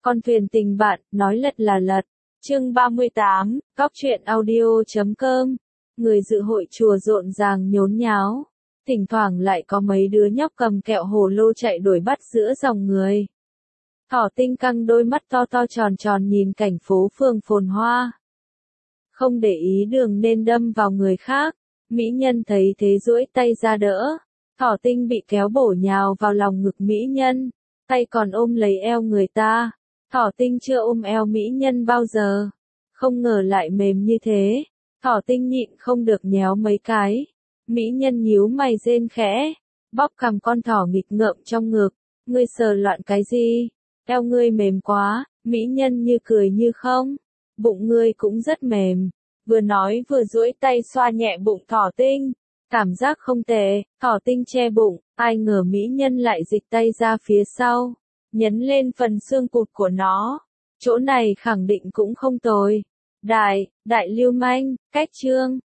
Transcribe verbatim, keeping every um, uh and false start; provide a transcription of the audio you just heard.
Con thuyền tình bạn, nói lật là lật. Chương ba mươi tám, Góc truyện audio chấm com. Người dự hội chùa rộn ràng nhốn nháo. Thỉnh thoảng lại có mấy đứa nhóc cầm kẹo hồ lô chạy đuổi bắt giữa dòng người. Thỏ Tinh căng đôi mắt to to tròn tròn nhìn cảnh phố phường phồn hoa. Không để ý đường nên đâm vào người khác. Mỹ nhân thấy thế duỗi tay ra đỡ. Thỏ Tinh bị kéo bổ nhào vào lòng ngực Mỹ nhân. Tay còn ôm lấy eo người ta. Thỏ Tinh chưa ôm eo Mỹ nhân bao giờ. Không ngờ lại mềm như thế. Thỏ Tinh nhịn không được nhéo mấy cái. Mỹ nhân nhíu mày rên khẽ. Bóp cằm con thỏ nghịch ngợm trong ngực. Ngươi sờ loạn cái gì? Eo ngươi mềm quá. Mỹ nhân như cười như không. Bụng ngươi cũng rất mềm. Vừa nói vừa duỗi tay xoa nhẹ bụng Thỏ Tinh. Cảm giác không tệ. Thỏ Tinh che bụng. Ai ngờ Mỹ nhân lại dịch tay ra phía sau. Nhấn lên phần xương cụt của nó. Chỗ này khẳng định cũng không tồi. Đại, đại lưu manh, cách trương.